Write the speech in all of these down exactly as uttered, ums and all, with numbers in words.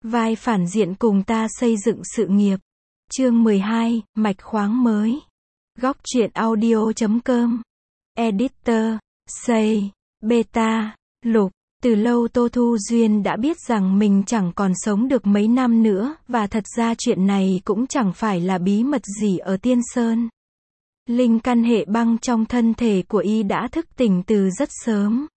Vai phản diện cùng ta xây dựng sự nghiệp. Chương mười hai, mạch khoáng mới. Góc truyện audio chấm com. Editor, Say, Beta, Lục. Từ lâu Tô Thu Duyên đã biết rằng mình chẳng còn sống được mấy năm nữa, và thật ra chuyện này cũng chẳng phải là bí mật gì ở Tiên Sơn. Linh căn hệ băng trong thân thể của y đã thức tỉnh từ rất sớm.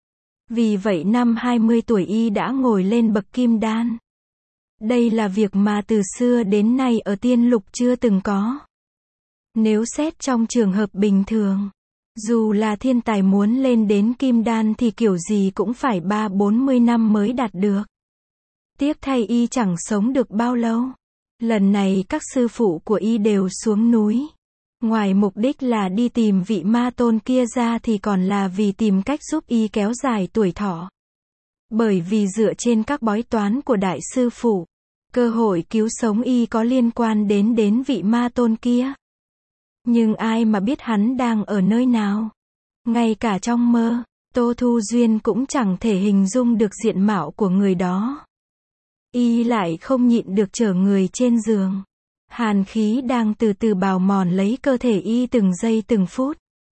Vì vậy năm hai mươi tuổi y đã ngồi lên bậc kim đan. Đây là việc mà từ xưa đến nay ở tiên lục chưa từng có. Nếu xét trong trường hợp bình thường, dù là thiên tài muốn lên đến kim đan thì kiểu gì cũng phải ba bốn mươi năm mới đạt được. Tiếc thay y chẳng sống được bao lâu. Lần này các sư phụ của y đều xuống núi. Ngoài mục đích là đi tìm vị ma tôn kia ra thì còn là vì tìm cách giúp y kéo dài tuổi thọ. Bởi vì dựa trên các bói toán của đại sư phụ, cơ hội cứu sống y có liên quan đến đến vị ma tôn kia. Nhưng ai mà biết hắn đang ở nơi nào? Ngay cả trong mơ, Tô Thu Duyên cũng chẳng thể hình dung được diện mạo của người đó. Y lại không nhịn được trở người trên giường. Hàn khí đang từ từ bào mòn lấy cơ thể y từng giây từng phút.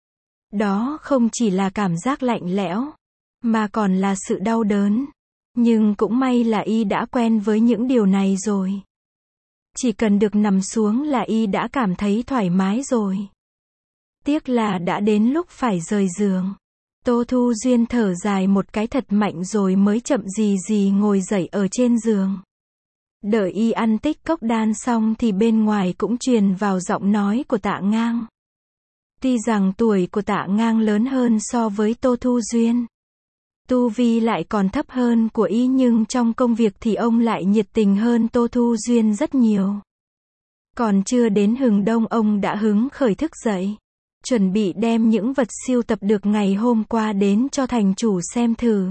Đó không chỉ là cảm giác lạnh lẽo, mà còn là sự đau đớn. Nhưng cũng may là y đã quen với những điều này rồi. Chỉ cần được nằm xuống là y đã cảm thấy thoải mái rồi. Tiếc là đã đến lúc phải rời giường. Tô Thu Duyên thở dài một cái thật mạnh rồi mới chậm gì gì ngồi dậy ở trên giường. Đợi y ăn tích cốc đan xong thì bên ngoài cũng truyền vào giọng nói của Tạ Ngang. Tuy rằng tuổi của Tạ Ngang lớn hơn so với Tô Thu Duyên, tu vi lại còn thấp hơn của y, nhưng trong công việc thì ông lại nhiệt tình hơn Tô Thu Duyên rất nhiều. Còn chưa đến hừng đông ông đã hứng khởi thức dậy, chuẩn bị đem những vật siêu tập được ngày hôm qua đến cho thành chủ xem thử.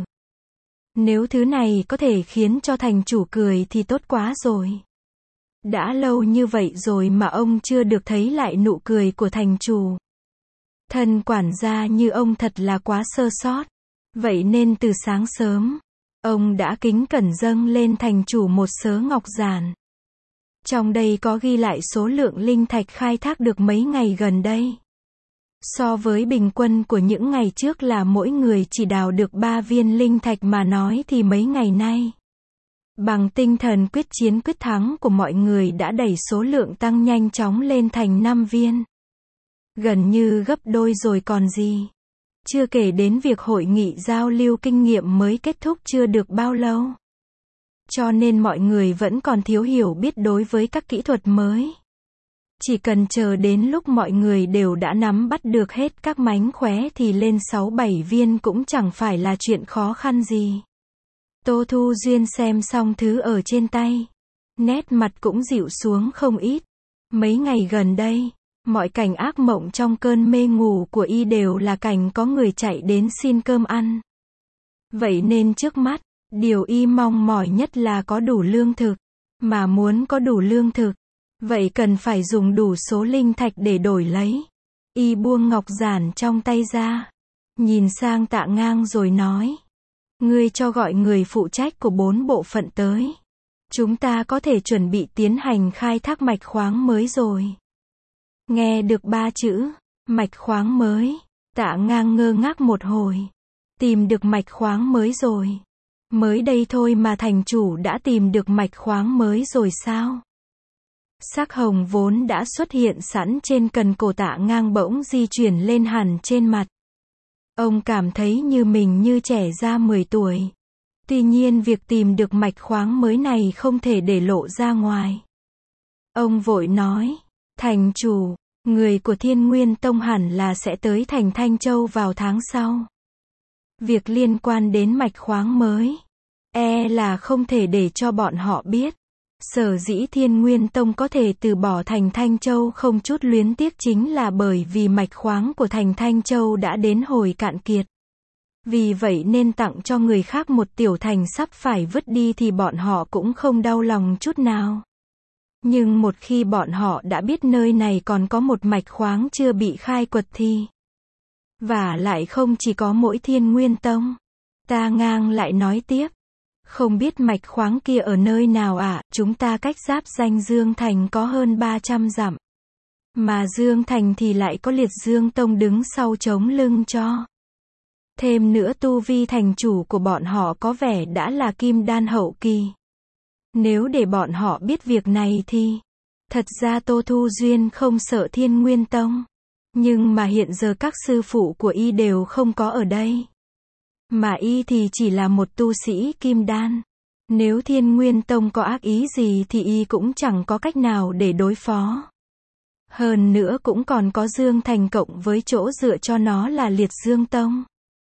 Nếu thứ này có thể khiến cho thành chủ cười thì tốt quá rồi. Đã lâu như vậy rồi mà ông chưa được thấy lại nụ cười của thành chủ. Thân quản gia như ông thật là quá sơ sót. Vậy nên từ sáng sớm, ông đã kính cẩn dâng lên thành chủ một sớ ngọc giản. Trong đây có ghi lại số lượng linh thạch khai thác được mấy ngày gần đây. So với bình quân của những ngày trước là mỗi người chỉ đào được ba viên linh thạch mà nói thì mấy ngày nay, bằng tinh thần quyết chiến quyết thắng của mọi người đã đẩy số lượng tăng nhanh chóng lên thành năm viên. Gần như gấp đôi rồi còn gì. Chưa kể đến việc hội nghị giao lưu kinh nghiệm mới kết thúc chưa được bao lâu. Cho nên mọi người vẫn còn thiếu hiểu biết đối với các kỹ thuật mới. Chỉ cần chờ đến lúc mọi người đều đã nắm bắt được hết các mánh khóe thì lên sáu bảy viên cũng chẳng phải là chuyện khó khăn gì. Tô Thu Duyên xem xong thứ ở trên tay, nét mặt cũng dịu xuống không ít. Mấy ngày gần đây, mọi cảnh ác mộng trong cơn mê ngủ của y đều là cảnh có người chạy đến xin cơm ăn. Vậy nên trước mắt, điều y mong mỏi nhất là có đủ lương thực. Mà muốn có đủ lương thực, vậy cần phải dùng đủ số linh thạch để đổi lấy. Y buông ngọc giản trong tay ra, nhìn sang Tạ Ngang rồi nói: Ngươi cho gọi người phụ trách của bốn bộ phận tới. Chúng ta có thể chuẩn bị tiến hành khai thác mạch khoáng mới rồi. Nghe được ba chữ, mạch khoáng mới, Tạ Ngang ngơ ngác một hồi. Tìm được mạch khoáng mới rồi. Mới đây thôi mà thành chủ đã tìm được mạch khoáng mới rồi sao? Sắc hồng vốn đã xuất hiện sẵn trên cần cổ Tạ Ngang bỗng di chuyển lên hẳn trên mặt. Ông cảm thấy như mình như trẻ ra mười tuổi. Tuy nhiên việc tìm được mạch khoáng mới này không thể để lộ ra ngoài. Ông vội nói: Thành chủ, người của Thiên Nguyên Tông hẳn là sẽ tới thành Thanh Châu vào tháng sau. Việc liên quan đến mạch khoáng mới, e là không thể để cho bọn họ biết. Sở dĩ Thiên Nguyên Tông có thể từ bỏ thành Thanh Châu không chút luyến tiếc chính là bởi vì mạch khoáng của thành Thanh Châu đã đến hồi cạn kiệt. Vì vậy nên tặng cho người khác một tiểu thành sắp phải vứt đi thì bọn họ cũng không đau lòng chút nào. Nhưng một khi bọn họ đã biết nơi này còn có một mạch khoáng chưa bị khai quật thì... Và lại không chỉ có mỗi Thiên Nguyên Tông. Tạ Ngang lại nói tiếp: Không biết mạch khoáng kia ở nơi nào ạ, à? Chúng ta cách giáp ranh Dương Thành có hơn ba trăm dặm. Mà Dương Thành thì lại có Liệt Dương Tông đứng sau chống lưng cho. Thêm nữa tu vi thành chủ của bọn họ có vẻ đã là kim đan hậu kỳ. Nếu để bọn họ biết việc này thì, thật ra Tô Thu Duyên không sợ Thiên Nguyên Tông. Nhưng mà hiện giờ các sư phụ của y đều không có ở đây. Mà y thì chỉ là một tu sĩ kim đan. Nếu Thiên Nguyên Tông có ác ý gì thì y cũng chẳng có cách nào để đối phó. Hơn nữa cũng còn có Dương Thành cộng với chỗ dựa cho nó là Liệt Dương Tông.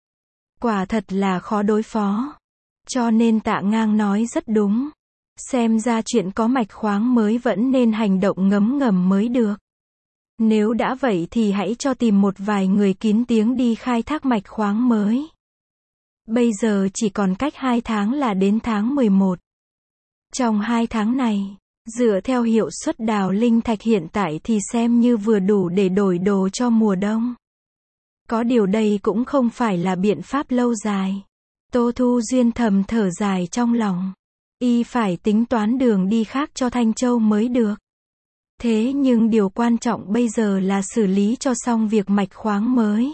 Quả thật là khó đối phó. Cho nên Tạ Ngang nói rất đúng. Xem ra chuyện có mạch khoáng mới vẫn nên hành động ngấm ngầm mới được. Nếu đã vậy thì hãy cho tìm một vài người kín tiếng đi khai thác mạch khoáng mới. Bây giờ chỉ còn cách hai tháng là đến tháng mười một. Trong hai tháng này, dựa theo hiệu suất đào linh thạch hiện tại thì xem như vừa đủ để đổi đồ cho mùa đông. Có điều đây cũng không phải là biện pháp lâu dài. Tô Thu Duyên thầm thở dài trong lòng. Y phải tính toán đường đi khác cho Thanh Châu mới được. Thế nhưng điều quan trọng bây giờ là xử lý cho xong việc mạch khoáng mới.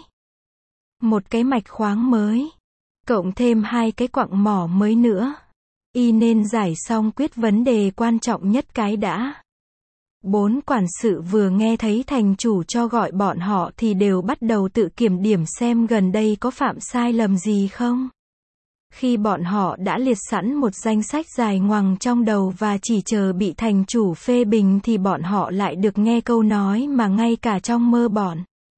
Một cái mạch khoáng mới, cộng thêm hai cái quặng mỏ mới nữa. Y nên giải xong quyết vấn đề quan trọng nhất cái đã. Bốn quản sự vừa nghe thấy thành chủ cho gọi bọn họ thì đều bắt đầu tự kiểm điểm xem gần đây có phạm sai lầm gì không. Khi bọn họ đã liệt sẵn một danh sách dài ngoằng trong đầu và chỉ chờ bị thành chủ phê bình thì bọn họ lại được nghe câu nói mà ngay cả trong mơ bọn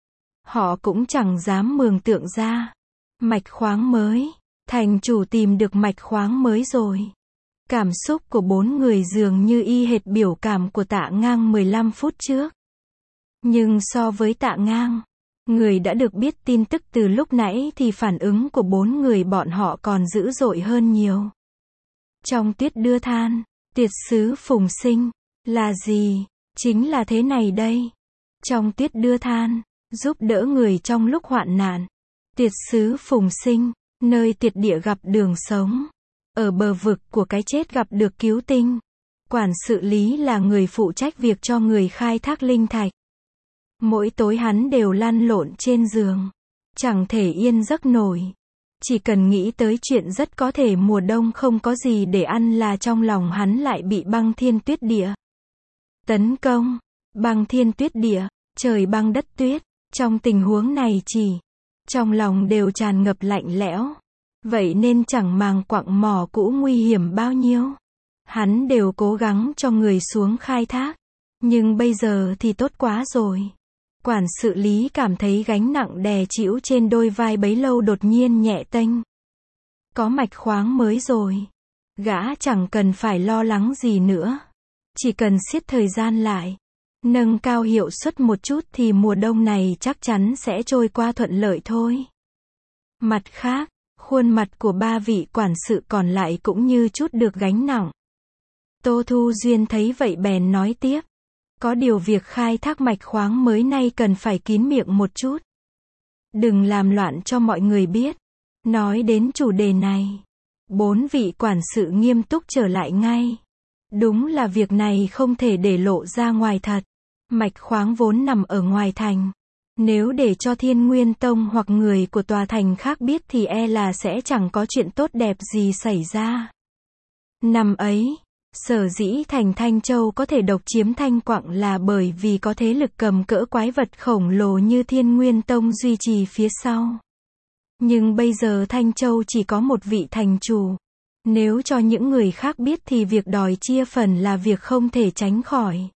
họ cũng chẳng dám mường tượng ra. Mạch khoáng mới. Thành chủ tìm được mạch khoáng mới rồi. Cảm xúc của bốn người dường như y hệt biểu cảm của Tạ Ngang mười lăm phút trước. Nhưng so với Tạ Ngang, người đã được biết tin tức từ lúc nãy thì phản ứng của bốn người bọn họ còn dữ dội hơn nhiều. Trong Tuyết Đưa Than, Tiệt sứ Phùng Sinh, là gì? Chính là thế này đây. Trong Tuyết Đưa Than, giúp đỡ người trong lúc hoạn nạn. Tiệt sứ Phùng Sinh, nơi Tiệt địa gặp đường sống. Ở bờ vực của cái chết gặp được cứu tinh. Quản sự Lý là người phụ trách việc cho người khai thác linh thạch. Mỗi tối hắn đều lăn lộn trên giường. Chẳng thể yên giấc nổi. Chỉ cần nghĩ tới chuyện rất có thể mùa đông không có gì để ăn là trong lòng hắn lại bị băng thiên tuyết địa tấn công. Băng thiên tuyết địa, trời băng đất tuyết. Trong tình huống này chỉ, trong lòng đều tràn ngập lạnh lẽo. Vậy nên chẳng màng quặng mỏ cũ nguy hiểm bao nhiêu. Hắn đều cố gắng cho người xuống khai thác. Nhưng bây giờ thì tốt quá rồi. Quản sự Lý cảm thấy gánh nặng đè chịu trên đôi vai bấy lâu đột nhiên nhẹ tênh. Có mạch khoáng mới rồi. Gã chẳng cần phải lo lắng gì nữa. Chỉ cần siết thời gian lại. Nâng cao hiệu suất một chút thì mùa đông này chắc chắn sẽ trôi qua thuận lợi thôi. Mặt khác, khuôn mặt của ba vị quản sự còn lại cũng như chút được gánh nặng. Tô Thu Duyên thấy vậy bèn nói tiếp. Có điều việc khai thác mạch khoáng mới nay cần phải kín miệng một chút. Đừng làm loạn cho mọi người biết. Nói đến chủ đề này, bốn vị quản sự nghiêm túc trở lại ngay. Đúng là việc này không thể để lộ ra ngoài thật. Mạch khoáng vốn nằm ở ngoài thành. Nếu để cho Thiên Nguyên Tông hoặc người của tòa thành khác biết thì e là sẽ chẳng có chuyện tốt đẹp gì xảy ra. Năm ấy, sở dĩ thành Thanh Châu có thể độc chiếm Thanh Quặng là bởi vì có thế lực cầm cỡ quái vật khổng lồ như Thiên Nguyên Tông duy trì phía sau. Nhưng bây giờ Thanh Châu chỉ có một vị thành chủ. Nếu cho những người khác biết thì việc đòi chia phần là việc không thể tránh khỏi.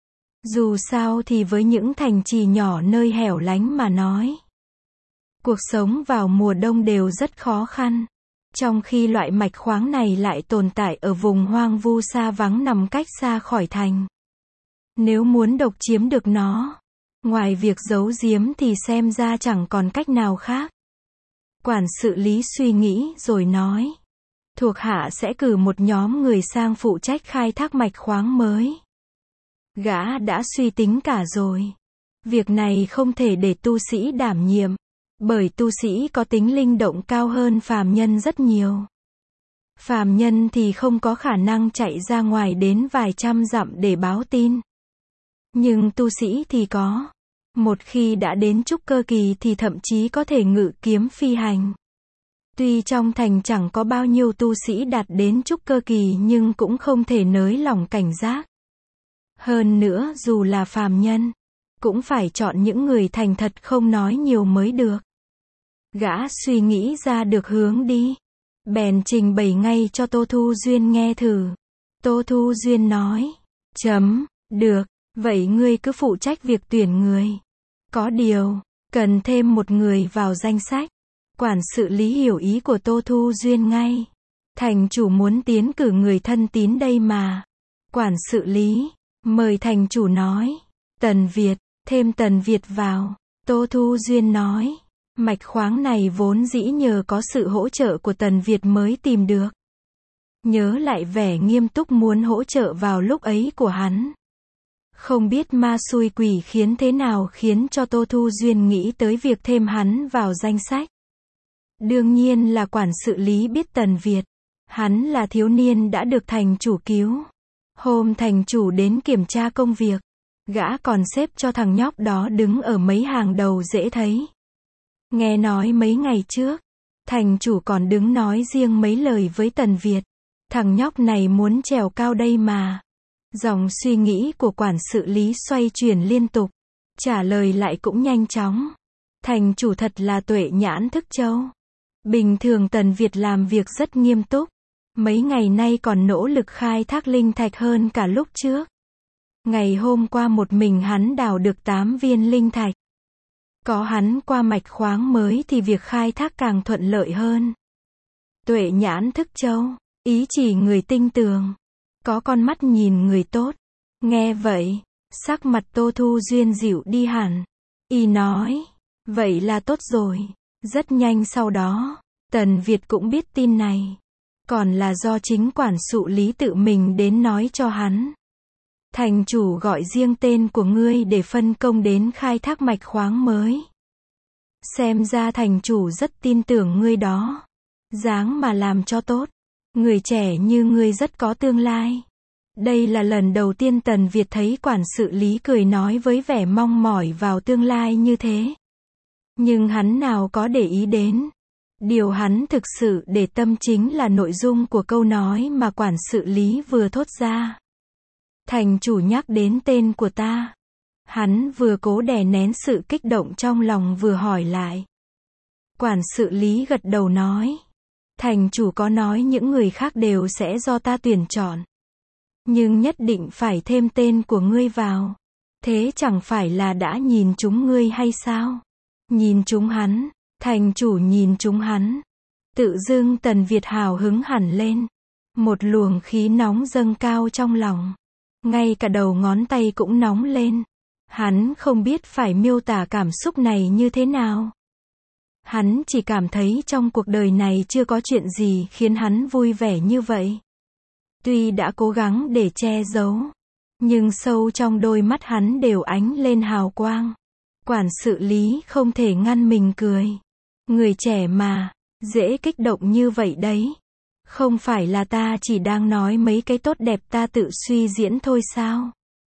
Dù sao thì với những thành trì nhỏ nơi hẻo lánh mà nói, cuộc sống vào mùa đông đều rất khó khăn. Trong khi loại mạch khoáng này lại tồn tại ở vùng hoang vu xa vắng nằm cách xa khỏi thành. Nếu muốn độc chiếm được nó, ngoài việc giấu giếm thì xem ra chẳng còn cách nào khác. Quản sự Lý suy nghĩ rồi nói. Thuộc hạ sẽ cử một nhóm người sang phụ trách khai thác mạch khoáng mới. Gã đã suy tính cả rồi. Việc này không thể để tu sĩ đảm nhiệm. Bởi tu sĩ có tính linh động cao hơn phàm nhân rất nhiều. Phàm nhân thì không có khả năng chạy ra ngoài đến vài trăm dặm để báo tin. Nhưng tu sĩ thì có. Một khi đã đến trúc cơ kỳ thì thậm chí có thể ngự kiếm phi hành. Tuy trong thành chẳng có bao nhiêu tu sĩ đạt đến trúc cơ kỳ nhưng cũng không thể nới lỏng cảnh giác. Hơn nữa dù là phàm nhân, cũng phải chọn những người thành thật không nói nhiều mới được. Gã suy nghĩ ra được hướng đi. Bèn trình bày ngay cho Tô Thu Duyên nghe thử. Tô Thu Duyên nói. Chấm, được, vậy ngươi cứ phụ trách việc tuyển người. Có điều, cần thêm một người vào danh sách. Quản sự Lý hiểu ý của Tô Thu Duyên ngay. Thành chủ muốn tiến cử người thân tín đây mà. Quản sự Lý, mời thành chủ nói. Tần Việt, thêm Tần Việt vào. Tô Thu Duyên nói. Mạch khoáng này vốn dĩ nhờ có sự hỗ trợ của Tần Việt mới tìm được. Nhớ lại vẻ nghiêm túc muốn hỗ trợ vào lúc ấy của hắn. Không biết ma xui quỷ khiến thế nào khiến cho Tô Thu Duyên nghĩ tới việc thêm hắn vào danh sách. Đương nhiên là quản sự Lý biết Tần Việt. Hắn là thiếu niên đã được thành chủ cứu. Hôm thành chủ đến kiểm tra công việc, gã còn xếp cho thằng nhóc đó đứng ở mấy hàng đầu dễ thấy. Nghe nói mấy ngày trước, thành chủ còn đứng nói riêng mấy lời với Tần Việt. Thằng nhóc này muốn trèo cao đây mà. Dòng suy nghĩ của quản sự Lý xoay chuyển liên tục. Trả lời lại cũng nhanh chóng. Thành chủ thật là tuệ nhãn thức châu. Bình thường Tần Việt làm việc rất nghiêm túc. Mấy ngày nay còn nỗ lực khai thác linh thạch hơn cả lúc trước. Ngày hôm qua một mình hắn đào được tám viên linh thạch. Có hắn qua mạch khoáng mới thì việc khai thác càng thuận lợi hơn. Tuệ nhãn thức châu, ý chỉ người tinh tường. Có con mắt nhìn người tốt. Nghe vậy, sắc mặt Tô Thu Duyên dịu đi hẳn. Y nói, vậy là tốt rồi. Rất nhanh sau đó, Tần Việt cũng biết tin này. Còn là do chính quản sự Lý tự mình đến nói cho hắn. Thành chủ gọi riêng tên của ngươi để phân công đến khai thác mạch khoáng mới. Xem ra thành chủ rất tin tưởng ngươi đó. Dáng mà làm cho tốt. Người trẻ như ngươi rất có tương lai. Đây là lần đầu tiên Tần Việt thấy quản sự Lý cười nói với vẻ mong mỏi vào tương lai như thế. Nhưng hắn nào có để ý đến. Điều hắn thực sự để tâm chính là nội dung của câu nói mà quản sự Lý vừa thốt ra. Thành chủ nhắc đến tên của ta. Hắn vừa cố đè nén sự kích động trong lòng vừa hỏi lại. Quản sự Lý gật đầu nói. Thành chủ có nói những người khác đều sẽ do ta tuyển chọn. Nhưng nhất định phải thêm tên của ngươi vào. Thế chẳng phải là đã nhìn chúng ngươi hay sao? Nhìn chúng hắn. Thành chủ nhìn chúng hắn. Tự dưng Tần Việt hào hứng hẳn lên. Một luồng khí nóng dâng cao trong lòng. Ngay cả đầu ngón tay cũng nóng lên. Hắn không biết phải miêu tả cảm xúc này như thế nào. Hắn chỉ cảm thấy trong cuộc đời này chưa có chuyện gì khiến hắn vui vẻ như vậy. Tuy đã cố gắng để che giấu, nhưng sâu trong đôi mắt hắn đều ánh lên hào quang. Quản sự Lý không thể ngăn mình cười. Người trẻ mà, dễ kích động như vậy đấy. Không phải là ta chỉ đang nói mấy cái tốt đẹp ta tự suy diễn thôi sao?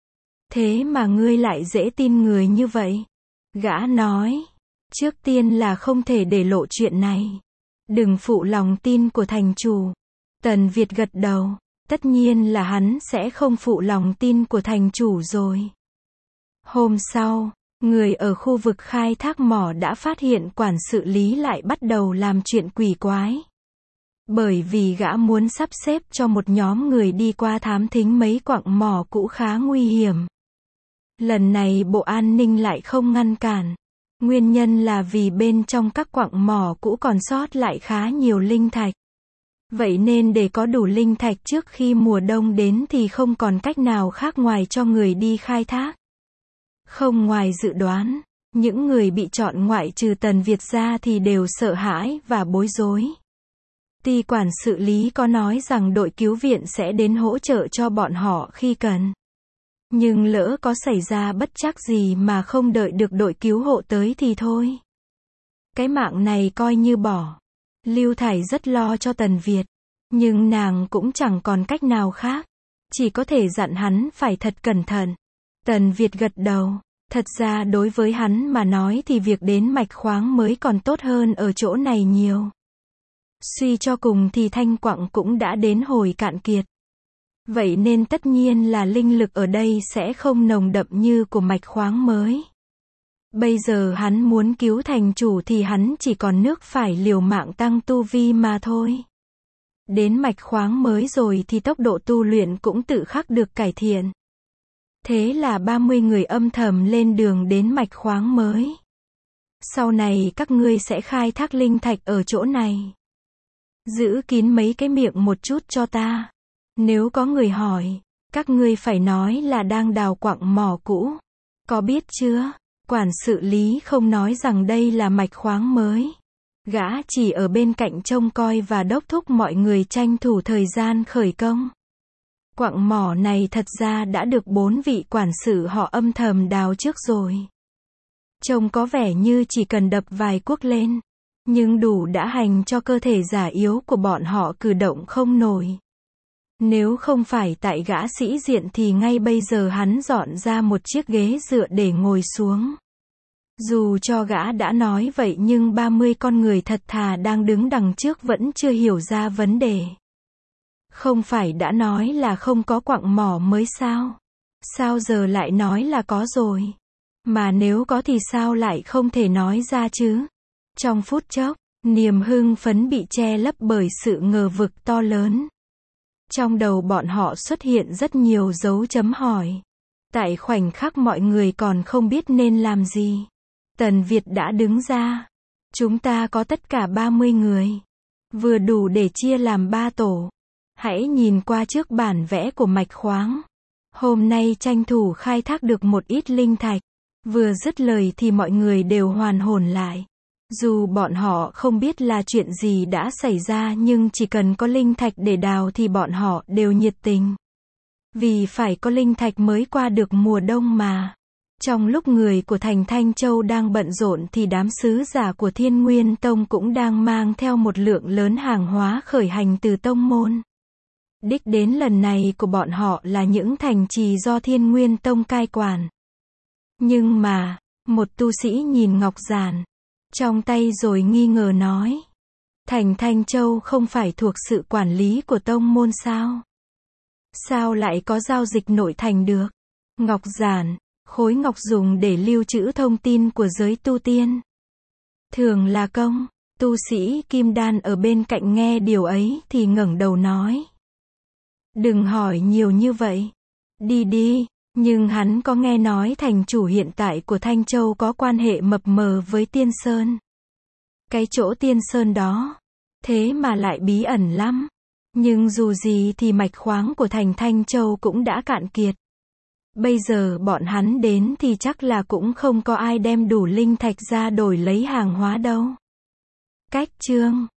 Thế mà ngươi lại dễ tin người như vậy. Gã nói, trước tiên là không thể để lộ chuyện này. Đừng phụ lòng tin của thành chủ. Tần Việt gật đầu, tất nhiên là hắn sẽ không phụ lòng tin của thành chủ rồi. Hôm sau, người ở khu vực khai thác mỏ đã phát hiện quản sự Lý lại bắt đầu làm chuyện quỷ quái. Bởi vì gã muốn sắp xếp cho một nhóm người đi qua thám thính mấy quặng mỏ cũ khá nguy hiểm. Lần này Bộ An ninh lại không ngăn cản. Nguyên nhân là vì bên trong các quặng mỏ cũ còn sót lại khá nhiều linh thạch. Vậy nên để có đủ linh thạch trước khi mùa đông đến thì không còn cách nào khác ngoài cho người đi khai thác. Không ngoài dự đoán, những người bị chọn ngoại trừ Tần Việt ra thì đều sợ hãi và bối rối. Ty quản sự Lý có nói rằng đội cứu viện sẽ đến hỗ trợ cho bọn họ khi cần. Nhưng lỡ có xảy ra bất trắc gì mà không đợi được đội cứu hộ tới thì thôi. Cái mạng này coi như bỏ. Lưu Thải rất lo cho Tần Việt. Nhưng nàng cũng chẳng còn cách nào khác. Chỉ có thể dặn hắn phải thật cẩn thận. Tần Việt gật đầu. Thật ra đối với hắn mà nói thì việc đến mạch khoáng mới còn tốt hơn ở chỗ này nhiều. Suy cho cùng thì thanh quặng cũng đã đến hồi cạn kiệt. Vậy nên tất nhiên là linh lực ở đây sẽ không nồng đậm như của mạch khoáng mới. Bây giờ hắn muốn cứu thành chủ thì hắn chỉ còn nước phải liều mạng tăng tu vi mà thôi. Đến mạch khoáng mới rồi thì tốc độ tu luyện cũng tự khắc được cải thiện. Thế là ba mươi người âm thầm lên đường đến mạch khoáng mới. Sau này các ngươi sẽ khai thác linh thạch ở chỗ này. Giữ kín mấy cái miệng một chút cho ta. Nếu có người hỏi, các ngươi phải nói là đang đào quặng mỏ cũ. Có biết chưa? Quản sự Lý không nói rằng đây là mạch khoáng mới. Gã chỉ ở bên cạnh trông coi và đốc thúc mọi người tranh thủ thời gian khởi công. Quặng mỏ này thật ra đã được bốn vị quản sự họ âm thầm đào trước rồi. Trông có vẻ như chỉ cần đập vài cuốc lên, nhưng đủ đã hành cho cơ thể già yếu của bọn họ cử động không nổi. Nếu không phải tại gã sĩ diện thì ngay bây giờ hắn dọn ra một chiếc ghế dựa để ngồi xuống. Dù cho gã đã nói vậy nhưng ba mươi con người thật thà đang đứng đằng trước vẫn chưa hiểu ra vấn đề. Không phải đã nói là không có quặng mỏ mới sao? Sao giờ lại nói là có rồi? Mà nếu có thì sao lại không thể nói ra chứ? Trong phút chốc, niềm hưng phấn bị che lấp bởi sự ngờ vực to lớn. Trong đầu bọn họ xuất hiện rất nhiều dấu chấm hỏi. Tại khoảnh khắc mọi người còn không biết nên làm gì, Tần Việt đã đứng ra. Chúng ta có tất cả ba mươi người. Vừa đủ để chia làm ba tổ. Hãy nhìn qua trước bản vẽ của mạch khoáng. Hôm nay tranh thủ khai thác được một ít linh thạch. Vừa dứt lời thì mọi người đều hoàn hồn lại. Dù bọn họ không biết là chuyện gì đã xảy ra nhưng chỉ cần có linh thạch để đào thì bọn họ đều nhiệt tình. Vì phải có linh thạch mới qua được mùa đông mà. Trong lúc người của thành Thanh Châu đang bận rộn thì đám sứ giả của Thiên Nguyên Tông cũng đang mang theo một lượng lớn hàng hóa khởi hành từ tông môn. Đích đến lần này của bọn họ là những thành trì do Thiên Nguyên Tông cai quản. Nhưng mà, một tu sĩ nhìn ngọc giản trong tay rồi nghi ngờ nói. Thành Thanh Châu không phải thuộc sự quản lý của tông môn sao? Sao lại có giao dịch nội thành được? Ngọc giản, khối ngọc dùng để lưu trữ thông tin của giới tu tiên. Thường là công, tu sĩ Kim Đan ở bên cạnh nghe điều ấy thì ngẩng đầu nói. Đừng hỏi nhiều như vậy. Đi đi, nhưng hắn có nghe nói thành chủ hiện tại của Thanh Châu có quan hệ mập mờ với Tiên Sơn. Cái chỗ Tiên Sơn đó, thế mà lại bí ẩn lắm. Nhưng dù gì thì mạch khoáng của thành Thanh Châu cũng đã cạn kiệt. Bây giờ bọn hắn đến thì chắc là cũng không có ai đem đủ linh thạch ra đổi lấy hàng hóa đâu. Cách chương